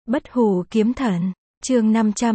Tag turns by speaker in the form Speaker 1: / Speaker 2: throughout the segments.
Speaker 1: Bất hủ kiếm thần, chương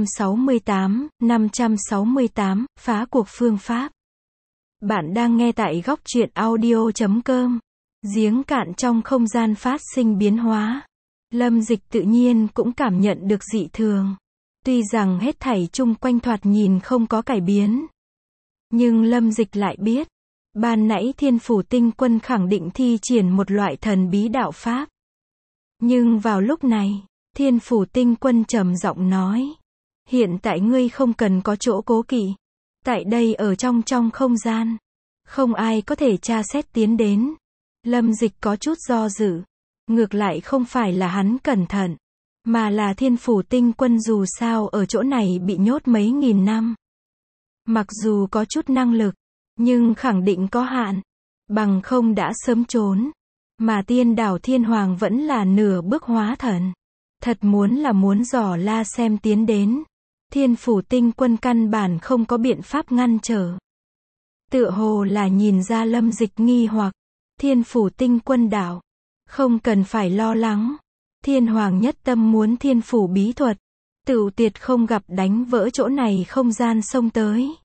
Speaker 1: 568, phá cuộc phương pháp. Bạn đang nghe tại góc truyện audio.com. Giếng cạn trong không gian phát sinh biến hóa. Lâm Dịch tự nhiên cũng cảm nhận được dị thường. Tuy rằng hết thảy chung quanh thoạt nhìn không có cải biến. Nhưng Lâm Dịch lại biết, ban nãy Thiên Phủ Tinh Quân khẳng định thi triển một loại thần bí đạo pháp. Nhưng vào lúc này, Thiên Phủ Tinh Quân trầm giọng nói, hiện tại ngươi không cần có chỗ cố kỵ. Tại đây ở trong không gian, không ai có thể tra xét tiến đến. Lâm Dịch có chút do dự. Ngược lại không phải là hắn cẩn thận, mà là Thiên Phủ Tinh Quân dù sao ở chỗ này bị nhốt mấy nghìn năm. Mặc dù có chút năng lực, nhưng khẳng định có hạn. Bằng không đã sớm trốn. Mà Tiên Đảo Thiên Hoàng vẫn là nửa bước hóa thần. Thật muốn dò la xem tiến đến. Thiên Phủ Tinh Quân căn bản không có biện pháp ngăn trở. Tựa hồ là nhìn ra Lâm Dịch nghi hoặc. Thiên Phủ Tinh Quân đảo, không cần phải lo lắng. Thiên Hoàng nhất tâm muốn Thiên Phủ bí thuật. Tựu tiệt không gặp đánh vỡ chỗ này không gian xông tới.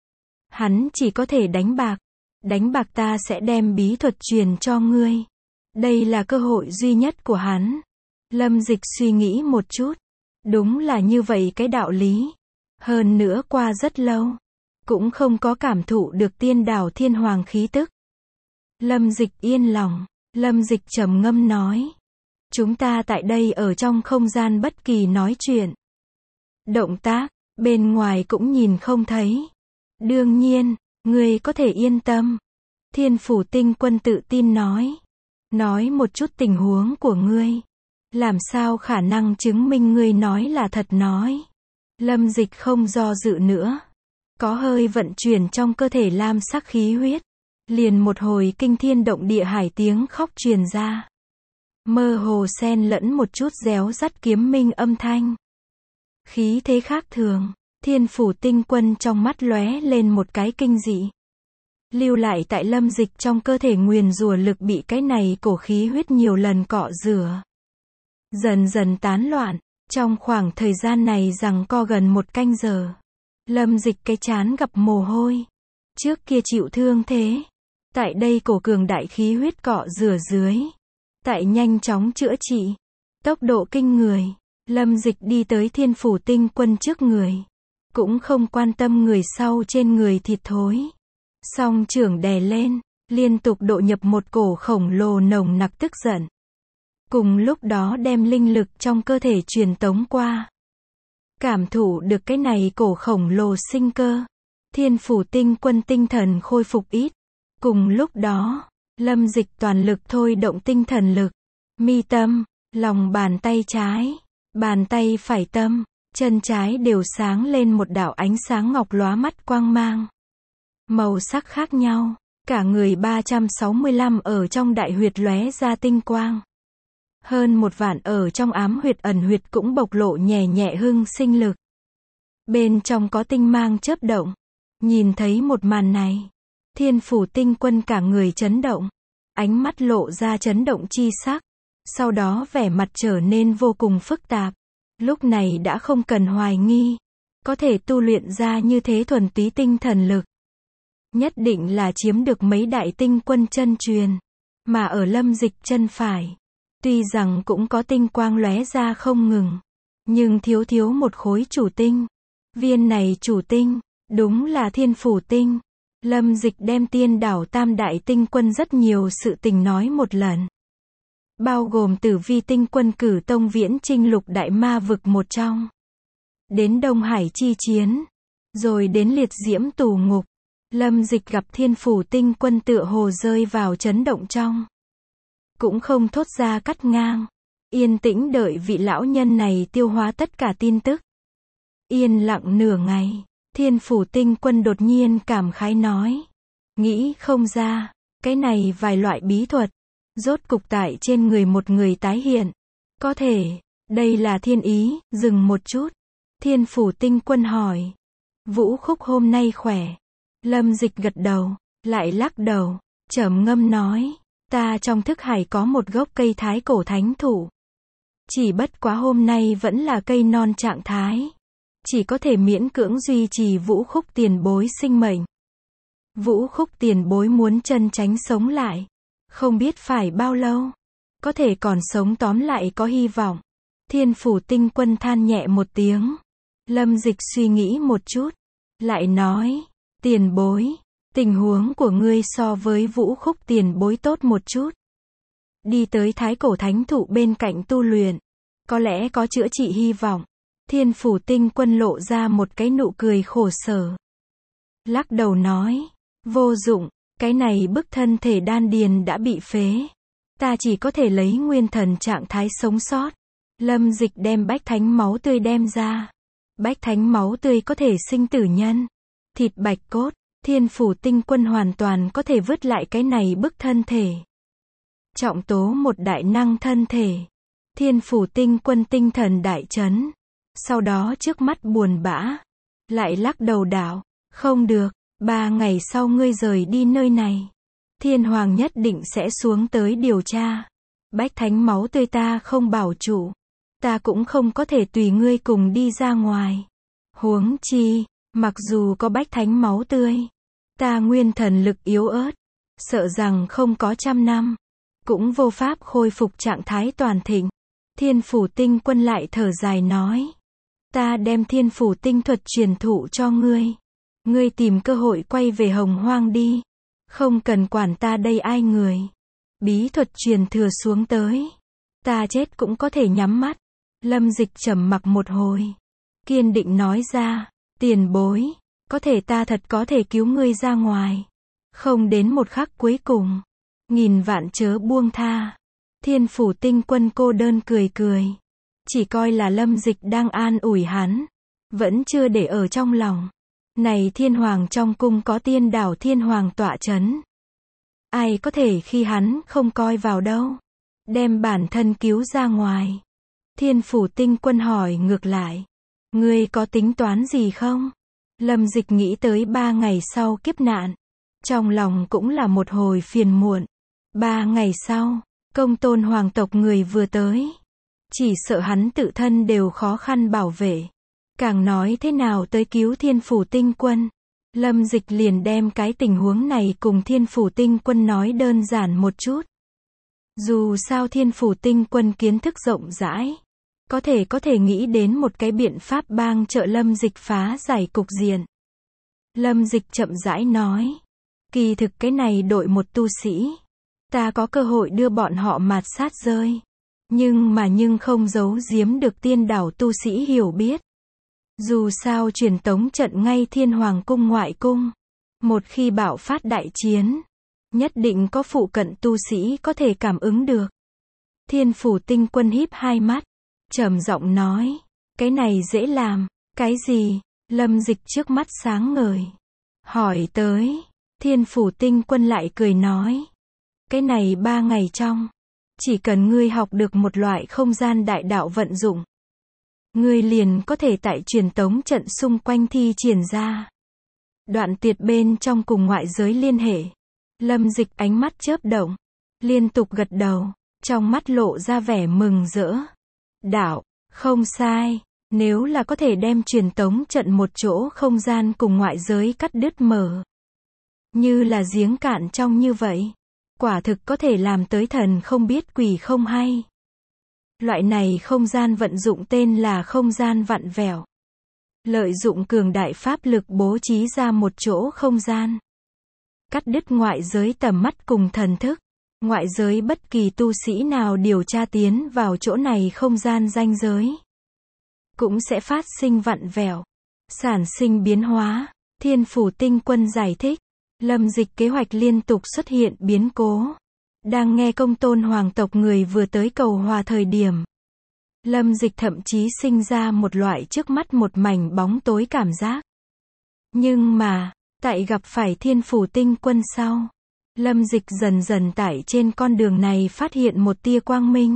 Speaker 1: Hắn chỉ có thể đánh bạc. Đánh bạc ta sẽ đem bí thuật truyền cho ngươi. Đây là cơ hội duy nhất của hắn. Lâm Dịch suy nghĩ một chút. Đúng là như vậy cái đạo lý. Hơn nữa qua rất lâu, cũng không có cảm thụ được Tiên Đảo Thiên Hoàng khí tức. Lâm Dịch yên lòng. Lâm Dịch trầm ngâm nói, chúng ta tại đây ở trong không gian bất kỳ nói chuyện, động tác, bên ngoài cũng nhìn không thấy. Đương nhiên, ngươi có thể yên tâm. Thiên Phủ Tinh Quân tự tin nói. Nói một chút tình huống của ngươi. Làm sao khả năng chứng minh ngươi nói là thật nói. Lâm Dịch không do dự nữa. Có hơi vận chuyển trong cơ thể lam sắc khí huyết. Liền một hồi kinh thiên động địa hải tiếng khóc truyền ra. Mơ hồ xen lẫn một chút réo rắt kiếm minh âm thanh. Khí thế khác thường. Thiên Phủ Tinh Quân trong mắt lóe lên một cái kinh dị. Lưu lại tại Lâm Dịch trong cơ thể nguyền rủa lực bị cái này cổ khí huyết nhiều lần cọ rửa. Dần dần tán loạn. Trong khoảng thời gian này giằng co gần một canh giờ. Lâm Dịch cái trán gặp mồ hôi. Trước kia chịu thương thế. Tại đây cổ cường đại khí huyết cọ rửa dưới. Tại nhanh chóng chữa trị. Tốc độ kinh người. Lâm Dịch đi tới Thiên Phủ Tinh Quân trước người. Cũng không quan tâm người sau trên người thịt thối. Song trưởng đè lên. Liên tục độ nhập một cổ khổng lồ nồng nặc tức giận. Cùng lúc đó đem linh lực trong cơ thể truyền tống qua. Cảm thụ được cái này cổ khổng lồ sinh cơ. Thiên Phủ Tinh Quân tinh thần khôi phục ít. Cùng lúc đó, Lâm Dịch toàn lực thôi động tinh thần lực. Mi tâm, lòng bàn tay trái, bàn tay phải tâm, chân trái đều sáng lên một đạo ánh sáng ngọc lóa mắt quang mang. Màu sắc khác nhau, cả người 365 ở trong đại huyệt lóe ra tinh quang. Hơn 1 vạn ở trong ám huyệt ẩn huyệt cũng bộc lộ nhẹ nhẹ hưng sinh lực. Bên trong có tinh mang chớp động. Nhìn thấy một màn này, Thiên Phủ Tinh Quân cả người chấn động. Ánh mắt lộ ra chấn động chi sắc. Sau đó vẻ mặt trở nên vô cùng phức tạp. Lúc này đã không cần hoài nghi. Có thể tu luyện ra như thế thuần túy tinh thần lực. Nhất định là chiếm được mấy đại tinh quân chân truyền. Mà ở Lâm Dịch chân phải. Tuy rằng cũng có tinh quang lóe ra không ngừng. Nhưng thiếu một khối chủ tinh. Viên này chủ tinh, đúng là Thiên Phủ Tinh. Lâm Dịch đem Tiên Đảo Tam Đại Tinh Quân rất nhiều sự tình nói một lần. Bao gồm Tử Vi Tinh Quân cử tông viễn chinh lục đại ma vực một trong. Đến Đông Hải chi chiến. Rồi đến liệt diễm tù ngục. Lâm Dịch gặp Thiên Phủ Tinh Quân tựa hồ rơi vào chấn động trong. Cũng không thốt ra cắt ngang. Yên tĩnh đợi vị lão nhân này tiêu hóa tất cả tin tức. Yên lặng nửa ngày. Thiên Phủ Tinh Quân đột nhiên cảm khái nói. Nghĩ không ra, cái này vài loại bí thuật. Rốt cục tại trên người một người tái hiện. Có thể, đây là thiên ý, dừng một chút. Thiên Phủ Tinh Quân hỏi. Vũ Khúc hôm nay khỏe. Lâm Dịch gật đầu, lại lắc đầu, trầm ngâm nói. Ta trong thức hải có một gốc cây thái cổ thánh thụ. Chỉ bất quá hôm nay vẫn là cây non trạng thái. Chỉ có thể miễn cưỡng duy trì Vũ Khúc tiền bối sinh mệnh. Vũ Khúc tiền bối muốn chân tránh sống lại. Không biết phải bao lâu. Có thể còn sống, tóm lại có hy vọng. Thiên Phủ Tinh Quân than nhẹ một tiếng. Lâm Dịch suy nghĩ một chút. Lại nói, tiền bối, tình huống của ngươi so với Vũ Khúc tiền bối tốt một chút. Đi tới Thái Cổ Thánh Thụ bên cạnh tu luyện. Có lẽ có chữa trị hy vọng. Thiên Phủ Tinh Quân lộ ra một cái nụ cười khổ sở. Lắc đầu nói, vô dụng, cái này bức thân thể đan điền đã bị phế. Ta chỉ có thể lấy nguyên thần trạng thái sống sót. Lâm Dịch đem bách thánh máu tươi đem ra. Bách thánh máu tươi có thể sinh tử nhân. Thịt bạch cốt, Thiên Phủ Tinh Quân hoàn toàn có thể vứt lại cái này bức thân thể. Trọng tố một đại năng thân thể. Thiên Phủ Tinh Quân tinh thần đại chấn. Sau đó trước mắt buồn bã. Lại lắc đầu đạo, không được, 3 ngày sau ngươi rời đi nơi này. Thiên Hoàng nhất định sẽ xuống tới điều tra. Bách thánh máu tươi ta không bảo trụ. Ta cũng không có thể tùy ngươi cùng đi ra ngoài. Huống chi, mặc dù có bách thánh máu tươi, ta nguyên thần lực yếu ớt, sợ rằng không có 100 năm, cũng vô pháp khôi phục trạng thái toàn thịnh. Thiên Phủ Tinh Quân lại thở dài nói, ta đem Thiên Phủ Tinh thuật truyền thụ cho ngươi. Ngươi tìm cơ hội quay về Hồng Hoang đi. Không cần quản ta đây ai người. Bí thuật truyền thừa xuống tới. Ta chết cũng có thể nhắm mắt. Lâm Dịch trầm mặc một hồi. Kiên định nói ra, tiền bối, có thể ta thật có thể cứu ngươi ra ngoài. Không đến một khắc cuối cùng. Nghìn vạn chớ buông tha. Thiên Phủ Tinh Quân cô đơn cười cười. Chỉ coi là Lâm Dịch đang an ủi hắn. Vẫn chưa để ở trong lòng. Này Thiên Hoàng trong cung có Tiên Đảo Thiên Hoàng tọa chấn. Ai có thể khi hắn không coi vào đâu. Đem bản thân cứu ra ngoài. Thiên Phủ Tinh Quân hỏi ngược lại. Ngươi có tính toán gì không? Lâm Dịch nghĩ tới 3 ngày sau kiếp nạn. Trong lòng cũng là một hồi phiền muộn. 3 ngày sau, Công Tôn hoàng tộc người vừa tới. Chỉ sợ hắn tự thân đều khó khăn bảo vệ. Càng nói thế nào tới cứu Thiên Phủ Tinh Quân. Lâm Dịch liền đem cái tình huống này cùng Thiên Phủ Tinh Quân nói đơn giản một chút. Dù sao Thiên Phủ Tinh Quân kiến thức rộng rãi. Có thể nghĩ đến một cái biện pháp bang trợ Lâm Dịch phá giải cục diện. Lâm Dịch chậm rãi nói. Kỳ thực cái này đội một tu sĩ. Ta có cơ hội đưa bọn họ mạt sát rơi. Nhưng không giấu giếm được Tiên Đảo tu sĩ hiểu biết. Dù sao truyền tống trận ngay Thiên Hoàng cung ngoại cung. Một khi bạo phát đại chiến, nhất định có phụ cận tu sĩ có thể cảm ứng được. Thiên Phủ Tinh Quân híp hai mắt, trầm giọng nói, cái này dễ làm. Cái gì? Lâm Dịch trước mắt sáng ngời. Hỏi tới, Thiên Phủ Tinh Quân lại cười nói, cái này 3 ngày trong, chỉ cần ngươi học được một loại không gian đại đạo vận dụng, ngươi liền có thể tại truyền tống trận xung quanh thi triển ra. Đoạn tiệt bên trong cùng ngoại giới liên hệ. Lâm Dịch ánh mắt chớp động, liên tục gật đầu, trong mắt lộ ra vẻ mừng rỡ. Đạo, không sai, nếu là có thể đem truyền tống trận một chỗ không gian cùng ngoại giới cắt đứt mở. Như là giếng cạn trong như vậy. Quả thực có thể làm tới thần không biết quỷ không hay. Loại này không gian vận dụng tên là không gian vặn vẹo. Lợi dụng cường đại pháp lực bố trí ra một chỗ không gian. Cắt đứt ngoại giới tầm mắt cùng thần thức. Ngoại giới bất kỳ tu sĩ nào điều tra tiến vào chỗ này không gian ranh giới. Cũng sẽ phát sinh vặn vẹo. Sản sinh biến hóa. Thiên Phủ Tinh Quân giải thích. Lâm Dịch kế hoạch liên tục xuất hiện biến cố. Đang nghe Công Tôn hoàng tộc người vừa tới cầu hòa thời điểm. Lâm Dịch thậm chí sinh ra một loại trước mắt một mảnh bóng tối cảm giác. Nhưng mà, tại gặp phải Thiên Phủ Tinh Quân sau, Lâm Dịch dần dần tại trên con đường này phát hiện một tia quang minh.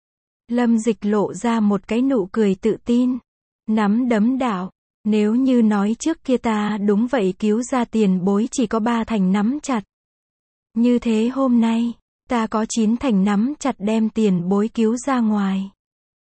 Speaker 1: Lâm Dịch lộ ra một cái nụ cười tự tin. Nắm đấm đạo. Nếu như nói trước kia ta đúng vậy cứu ra tiền bối chỉ có 3 thành nắm chặt. Như thế hôm nay, ta có 9 thành nắm chặt đem tiền bối cứu ra ngoài.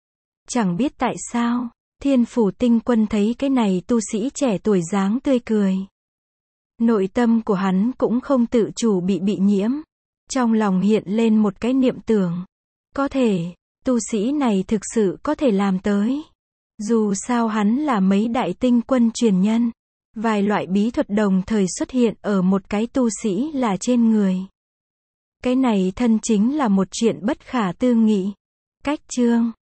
Speaker 1: Chẳng biết tại sao, Thiên Phủ Tinh Quân thấy cái này tu sĩ trẻ tuổi dáng tươi cười. Nội tâm của hắn cũng không tự chủ bị nhiễm. Trong lòng hiện lên một cái niệm tưởng. Có thể, tu sĩ này thực sự có thể làm tới. Dù sao hắn là mấy đại tinh quân truyền nhân. Vài loại bí thuật đồng thời xuất hiện ở một cái tu sĩ là trên người. Cái này thân chính là một chuyện bất khả tư nghị. Cách chương